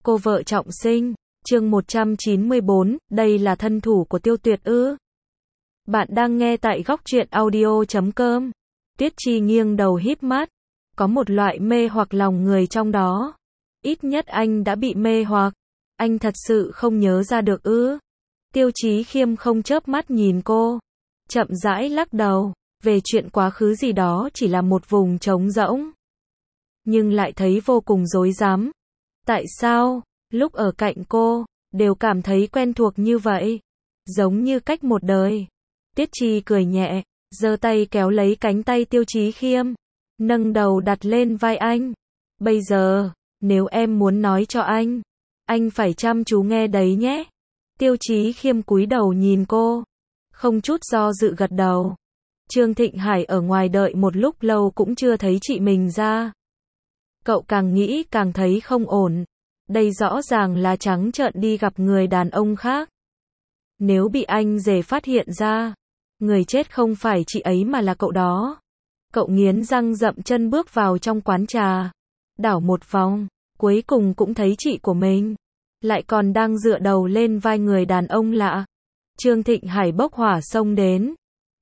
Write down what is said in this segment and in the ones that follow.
Cô vợ trọng sinh, chương 194, đây là thân thủ của Tiêu Tuyệt ư? Bạn đang nghe tại góc truyện audio.com. Tiết Chi nghiêng đầu híp mắt, có một loại mê hoặc lòng người trong đó. Ít nhất anh đã bị mê hoặc, anh thật sự không nhớ ra được ư? Tiêu Chí Khiêm không chớp mắt nhìn cô, chậm rãi lắc đầu, về chuyện quá khứ gì đó chỉ là một vùng trống rỗng. Nhưng lại thấy vô cùng rối rắm. Tại sao, lúc ở cạnh cô, đều cảm thấy quen thuộc như vậy? Giống như cách một đời. Tiết Chi cười nhẹ, giơ tay kéo lấy cánh tay Tiêu Chí Khiêm, nâng đầu đặt lên vai anh. Bây giờ, nếu em muốn nói cho anh phải chăm chú nghe đấy nhé. Tiêu Chí Khiêm cúi đầu nhìn cô, không chút do dự gật đầu. Trương Thịnh Hải ở ngoài đợi một lúc lâu cũng chưa thấy chị mình ra. Cậu càng nghĩ càng thấy không ổn. Đây rõ ràng là trắng trợn đi gặp người đàn ông khác. Nếu bị anh rể phát hiện ra, người chết không phải chị ấy mà là cậu đó. Cậu nghiến răng dậm chân bước vào trong quán trà, đảo một vòng, cuối cùng cũng thấy chị của mình, lại còn đang dựa đầu lên vai người đàn ông lạ. Trương Thịnh Hải bốc hỏa xông đến.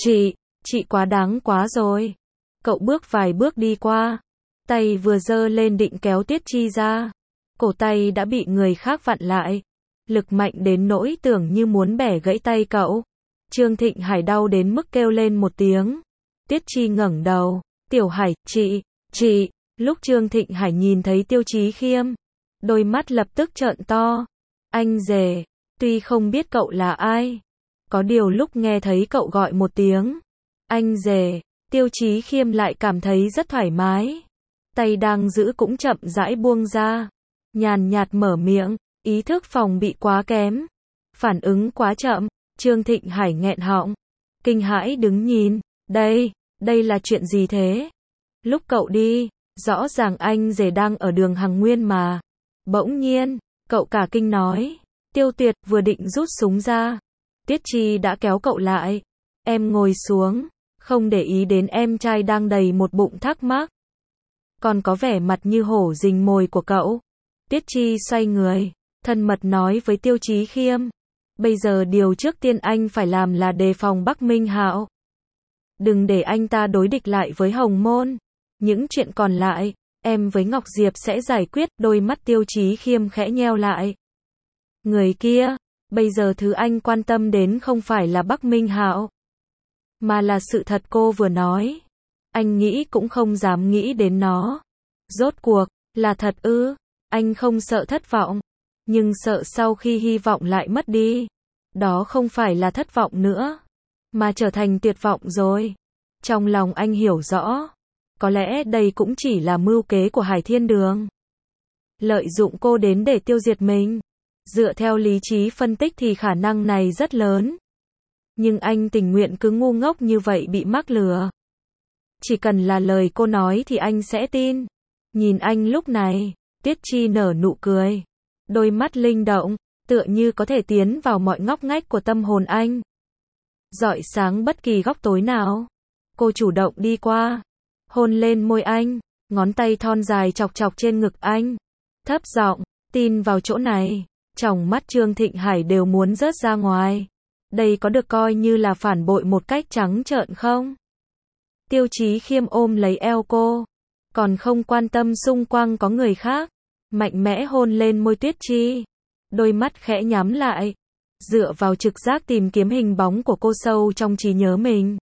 Chị quá đáng quá rồi. Cậu bước vài bước đi qua, tay vừa giơ lên định kéo Tiết Chi ra, cổ tay đã bị người khác vặn lại, lực mạnh đến nỗi tưởng như muốn bẻ gãy tay cậu. Trương Thịnh Hải đau đến mức kêu lên một tiếng. Tiết Chi ngẩng đầu, Tiểu Hải, chị. Lúc Trương Thịnh Hải nhìn thấy Tiêu Chí Khiêm, đôi mắt lập tức trợn to. Anh rể, tuy không biết cậu là ai, có điều lúc nghe thấy cậu gọi một tiếng anh rể, Tiêu Chí Khiêm lại cảm thấy rất thoải mái. Tay đang giữ cũng chậm rãi buông ra, nhàn nhạt mở miệng, ý thức phòng bị quá kém, phản ứng quá chậm. Trương Thịnh Hải nghẹn họng, kinh hãi đứng nhìn. Đây là chuyện gì thế? Lúc cậu đi, rõ ràng anh rể đang ở đường Hằng Nguyên mà. Bỗng nhiên, cậu cả kinh nói. Tiêu Tuyệt vừa định rút súng ra, Tiết Chi đã kéo cậu lại. Em ngồi xuống, không để ý đến em trai đang đầy một bụng thắc mắc, còn có vẻ mặt như hổ rình mồi của cậu. Tiết Chi xoay người, thân mật nói với Tiêu Chí Khiêm. Bây giờ điều trước tiên anh phải làm là đề phòng Bắc Minh Hạo. Đừng để anh ta đối địch lại với Hồng Môn. Những chuyện còn lại, em với Ngọc Diệp sẽ giải quyết. Đôi mắt Tiêu Chí Khiêm khẽ nheo lại. Người kia, bây giờ thứ anh quan tâm đến không phải là Bắc Minh Hạo, mà là sự thật cô vừa nói. Anh nghĩ cũng không dám nghĩ đến nó. Rốt cuộc, là thật ư? Anh không sợ thất vọng, nhưng sợ sau khi hy vọng lại mất đi. Đó không phải là thất vọng nữa, mà trở thành tuyệt vọng rồi. Trong lòng anh hiểu rõ, có lẽ đây cũng chỉ là mưu kế của Hải Thiên Đường. Lợi dụng cô đến để tiêu diệt mình. Dựa theo lý trí phân tích thì khả năng này rất lớn. Nhưng anh tình nguyện cứ ngu ngốc như vậy bị mắc lừa. Chỉ cần là lời cô nói thì anh sẽ tin. Nhìn anh lúc này, Tiết Chi nở nụ cười. Đôi mắt linh động, tựa như có thể tiến vào mọi ngóc ngách của tâm hồn anh, rọi sáng bất kỳ góc tối nào. Cô chủ động đi qua, hôn lên môi anh, ngón tay thon dài chọc chọc trên ngực anh. Thấp giọng, tin vào chỗ này. Tròng mắt Trương Thịnh Hải đều muốn rớt ra ngoài. Đây có được coi như là phản bội một cách trắng trợn không? Tiêu Chí Khiêm ôm lấy eo cô, còn không quan tâm xung quanh có người khác, mạnh mẽ hôn lên môi Tiết Chi. Đôi mắt khẽ nhắm lại, dựa vào trực giác tìm kiếm hình bóng của cô sâu trong trí nhớ mình.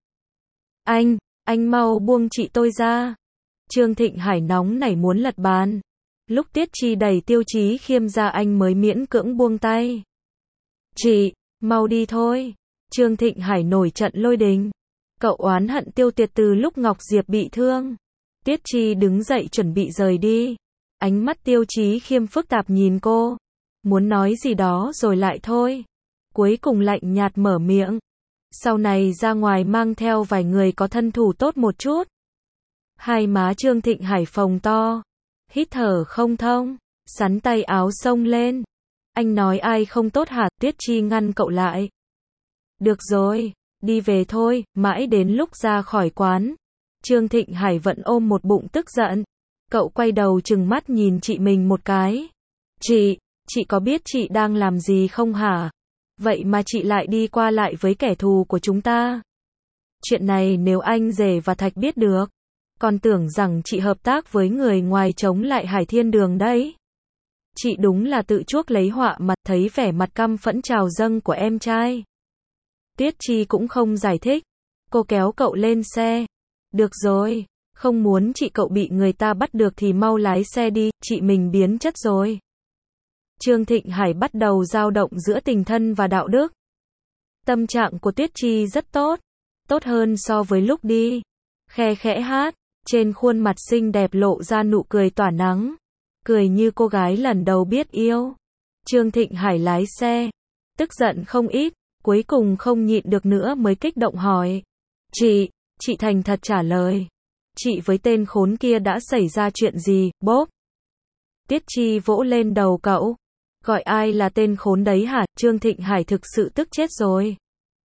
Anh mau buông chị tôi ra. Trương Thịnh Hải nóng nảy muốn lật bàn. Lúc Tiết Chi đẩy Tiêu Chí Khiêm ra anh mới miễn cưỡng buông tay. Chị, mau đi thôi. Trương Thịnh Hải nổi trận lôi đình. Cậu oán hận Tiêu Tuyệt từ lúc Ngọc Diệp bị thương. Tiết Chi đứng dậy chuẩn bị rời đi. Ánh mắt Tiêu Chí Khiêm phức tạp nhìn cô, muốn nói gì đó rồi lại thôi. Cuối cùng lạnh nhạt mở miệng. Sau này ra ngoài mang theo vài người có thân thủ tốt một chút. Hai má Trương Thịnh Hải phồng to, hít thở không thông, sắn tay áo xông lên. Anh nói ai không tốt hả? Tiết Chi ngăn cậu lại. Được rồi, đi về thôi. Mãi đến lúc ra khỏi quán, Trương Thịnh Hải vẫn ôm một bụng tức giận. Cậu quay đầu trừng mắt nhìn chị mình một cái. Chị có biết chị đang làm gì không hả? Vậy mà chị lại đi qua lại với kẻ thù của chúng ta. Chuyện này nếu anh rể và Thạch biết được, còn tưởng rằng chị hợp tác với người ngoài chống lại Hải Thiên Đường đấy. Chị đúng là tự chuốc lấy họa mặt. Thấy vẻ mặt căm phẫn trào dâng của em trai, Tuyết Chi cũng không giải thích. Cô kéo cậu lên xe. Được rồi, không muốn chị cậu bị người ta bắt được thì mau lái xe đi, chị mình biến chất rồi. Trương Thịnh Hải bắt đầu dao động giữa tình thân và đạo đức. Tâm trạng của Tuyết Chi rất tốt, tốt hơn so với lúc đi. Khe khẽ hát, trên khuôn mặt xinh đẹp lộ ra nụ cười tỏa nắng, cười như cô gái lần đầu biết yêu. Trương Thịnh Hải lái xe, tức giận không ít, cuối cùng không nhịn được nữa mới kích động hỏi. Chị thành thật trả lời. Chị với tên khốn kia đã xảy ra chuyện gì, bốp? Tiết Chi vỗ lên đầu cậu. Gọi ai là tên khốn đấy hả? Trương Thịnh Hải thực sự tức chết rồi.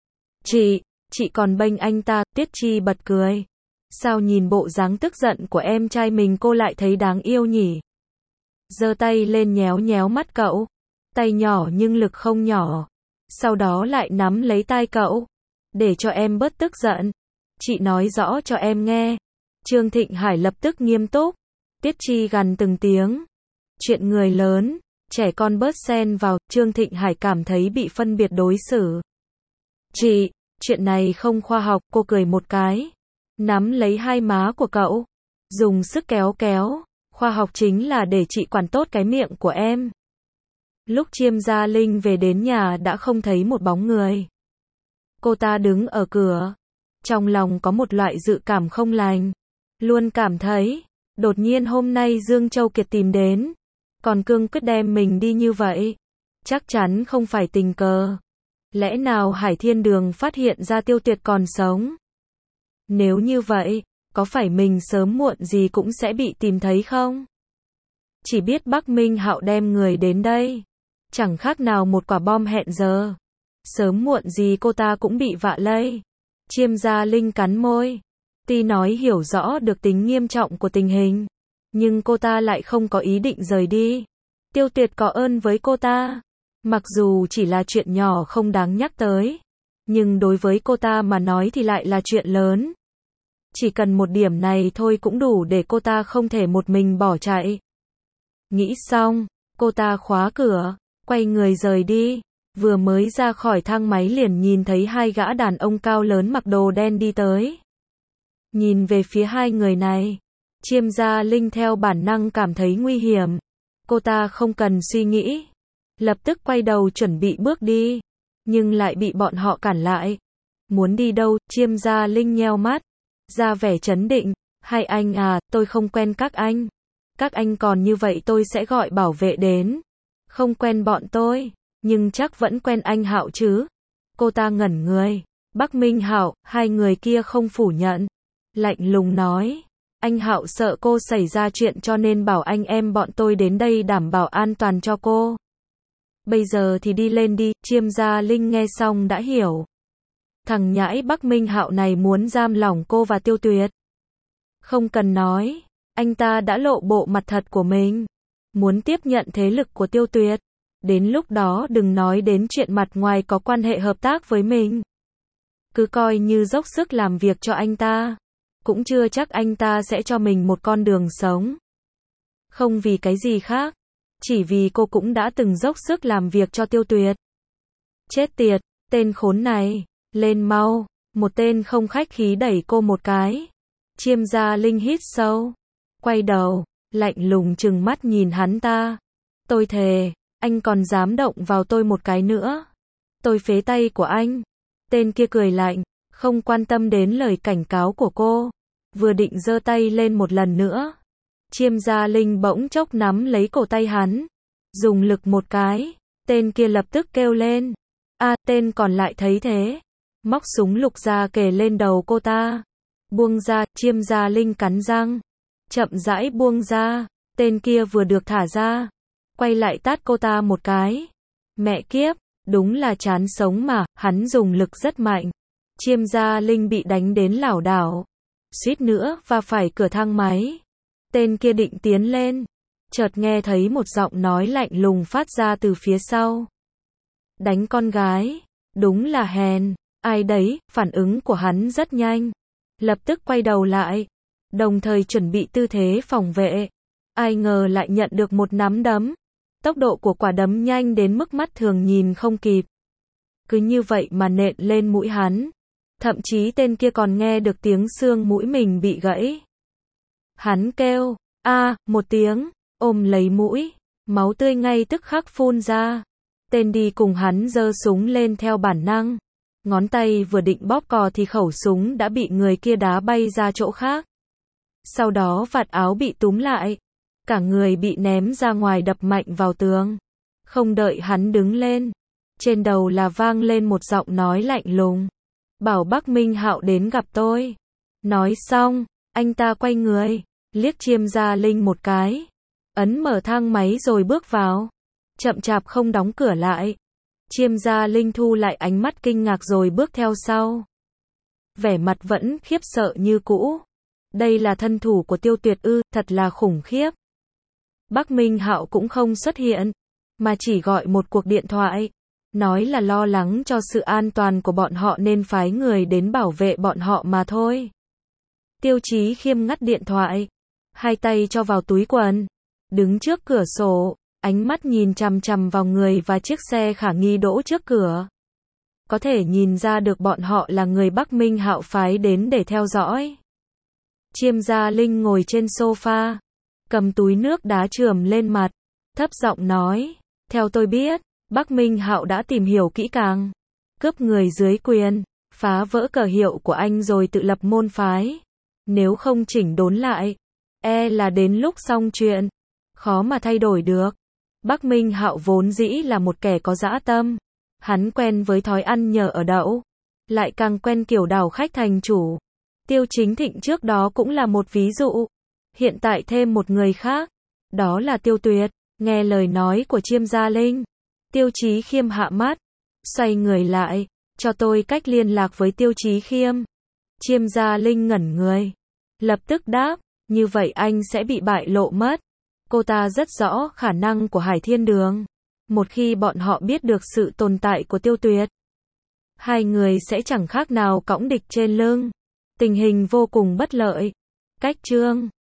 Chị còn bênh anh ta. Tiết Chi bật cười. Sao nhìn bộ dáng tức giận của em trai mình cô lại thấy đáng yêu nhỉ? Giơ tay lên nhéo nhéo mắt cậu. Tay nhỏ nhưng lực không nhỏ. Sau đó lại nắm lấy tai cậu. Để cho em bớt tức giận. Chị nói rõ cho em nghe. Trương Thịnh Hải lập tức nghiêm túc. Tiết Chi gằn từng tiếng. Chuyện người lớn, trẻ con bớt xen vào. Trương Thịnh Hải cảm thấy bị phân biệt đối xử. Chuyện này không khoa học. Cô cười một cái, nắm lấy hai má của cậu, dùng sức kéo kéo. Khoa học chính là để chị quản tốt cái miệng của em. Lúc Chiêm Gia Linh về đến nhà đã không thấy một bóng người. Cô ta đứng ở cửa, trong lòng có một loại dự cảm không lành. Luôn cảm thấy, đột nhiên hôm nay Dương Châu Kiệt tìm đến, còn cương quyết đem mình đi như vậy. Chắc chắn không phải tình cờ. Lẽ nào Hải Thiên Đường phát hiện ra Tiêu Tuyệt còn sống? Nếu như vậy, có phải mình sớm muộn gì cũng sẽ bị tìm thấy không? Chỉ biết Bắc Minh Hạo đem người đến đây, chẳng khác nào một quả bom hẹn giờ. Sớm muộn gì cô ta cũng bị vạ lây. Chiêm Gia Linh cắn môi. Tuy nói hiểu rõ được tính nghiêm trọng của tình hình, nhưng cô ta lại không có ý định rời đi. Tiêu Tuyệt có ơn với cô ta. Mặc dù chỉ là chuyện nhỏ không đáng nhắc tới, nhưng đối với cô ta mà nói thì lại là chuyện lớn. Chỉ cần một điểm này thôi cũng đủ để cô ta không thể một mình bỏ chạy. Nghĩ xong, cô ta khóa cửa, quay người rời đi. Vừa mới ra khỏi thang máy liền nhìn thấy hai gã đàn ông cao lớn mặc đồ đen đi tới. Nhìn về phía hai người này, Chiêm Gia Linh theo bản năng cảm thấy nguy hiểm. Cô ta không cần suy nghĩ, lập tức quay đầu chuẩn bị bước đi, nhưng lại bị bọn họ cản lại. Muốn đi đâu? Chiêm Gia Linh nheo mắt, ra vẻ trấn định. Hai anh à, tôi không quen các anh. Các anh còn như vậy tôi sẽ gọi bảo vệ đến. Không quen bọn tôi, nhưng chắc vẫn quen anh Hạo chứ. Cô ta ngẩn người. Bắc Minh Hạo, hai người kia không phủ nhận. Lạnh lùng nói. Anh Hạo sợ cô xảy ra chuyện cho nên bảo anh em bọn tôi đến đây đảm bảo an toàn cho cô. Bây giờ thì đi lên đi. Chiêm Gia Linh nghe xong đã hiểu. Thằng nhãi Bắc Minh Hạo này muốn giam lỏng cô và Tiêu Tuyệt. Không cần nói, anh ta đã lộ bộ mặt thật của mình. Muốn tiếp nhận thế lực của Tiêu Tuyệt. Đến lúc đó đừng nói đến chuyện mặt ngoài có quan hệ hợp tác với mình. Cứ coi như dốc sức làm việc cho anh ta. Cũng chưa chắc anh ta sẽ cho mình một con đường sống. Không vì cái gì khác. Chỉ vì cô cũng đã từng dốc sức làm việc cho Tiêu Tuyệt. Chết tiệt, tên khốn này. Lên mau. Một tên không khách khí đẩy cô một cái. Chiêm Gia Linh hít sâu, quay đầu, lạnh lùng trừng mắt nhìn hắn ta. Tôi thề, anh còn dám động vào tôi một cái nữa, tôi phế tay của anh. Tên kia cười lạnh, không quan tâm đến lời cảnh cáo của cô, vừa định giơ tay lên một lần nữa. Chiêm Gia Linh bỗng chốc nắm lấy cổ tay hắn, dùng lực một cái, tên kia lập tức kêu lên. Tên còn lại thấy thế, móc súng lục ra kề lên đầu cô ta. Buông ra. Chiêm Gia Linh cắn răng, chậm rãi buông ra. Tên kia vừa được thả ra, quay lại tát cô ta một cái. Mẹ kiếp, đúng là chán sống mà. Hắn dùng lực rất mạnh. Chiêm Gia Linh bị đánh đến lảo đảo, suýt nữa va phải cửa thang máy. Tên kia định tiến lên, chợt nghe thấy một giọng nói lạnh lùng phát ra từ phía sau. Đánh con gái, đúng là hèn, ai đấy, phản ứng của hắn rất nhanh. Lập tức quay đầu lại, đồng thời chuẩn bị tư thế phòng vệ. Ai ngờ lại nhận được một nắm đấm. Tốc độ của quả đấm nhanh đến mức mắt thường nhìn không kịp. Cứ như vậy mà nện lên mũi hắn. Thậm chí tên kia còn nghe được tiếng xương mũi mình bị gãy. Hắn kêu, một tiếng, ôm lấy mũi, máu tươi ngay tức khắc phun ra. Tên đi cùng hắn giơ súng lên theo bản năng. Ngón tay vừa định bóp cò thì khẩu súng đã bị người kia đá bay ra chỗ khác. Sau đó vạt áo bị túm lại. Cả người bị ném ra ngoài đập mạnh vào tường. Không đợi hắn đứng lên. Trên đầu là vang lên một giọng nói lạnh lùng. Bảo Bắc Minh Hạo đến gặp tôi. Nói xong, anh ta quay người, liếc Chiêm Gia Linh một cái. Ấn mở thang máy rồi bước vào. Chậm chạp không đóng cửa lại. Chiêm Gia Linh thu lại ánh mắt kinh ngạc rồi bước theo sau. Vẻ mặt vẫn khiếp sợ như cũ. Đây là thân thủ của Tiêu Tuyệt ư, thật là khủng khiếp. Bắc Minh Hạo cũng không xuất hiện, mà chỉ gọi một cuộc điện thoại. Nói là lo lắng cho sự an toàn của bọn họ nên phái người đến bảo vệ bọn họ mà thôi. Tiêu Chí Khiêm ngắt điện thoại. Hai tay cho vào túi quần. Đứng trước cửa sổ. Ánh mắt nhìn chằm chằm vào người và chiếc xe khả nghi đỗ trước cửa. Có thể nhìn ra được bọn họ là người Bắc Minh Hạo phái đến để theo dõi. Chiêm Gia Linh ngồi trên sofa, cầm túi nước đá chườm lên mặt, thấp giọng nói, theo tôi biết, Bắc Minh Hạo đã tìm hiểu kỹ càng, cướp người dưới quyền, phá vỡ cờ hiệu của anh rồi tự lập môn phái. Nếu không chỉnh đốn lại, là đến lúc xong chuyện, khó mà thay đổi được. Bắc Minh Hạo vốn dĩ là một kẻ có dã tâm, hắn quen với thói ăn nhờ ở đậu, lại càng quen kiểu đảo khách thành chủ. Tiêu Chính Thịnh trước đó cũng là một ví dụ, hiện tại thêm một người khác, đó là Tiêu Tuyệt. Nghe lời nói của Chiêm Gia Linh, Tiêu Chí Khiêm hạ mắt, xoay người lại, cho tôi cách liên lạc với Tiêu Chí Khiêm. Chiêm Gia Linh ngẩn người, lập tức đáp, như vậy anh sẽ bị bại lộ mất. Cô ta rất rõ khả năng của Hải Thiên Đường. Một khi bọn họ biết được sự tồn tại của Tiêu Tuyệt, hai người sẽ chẳng khác nào cõng địch trên lưng. Tình hình vô cùng bất lợi. Cách chương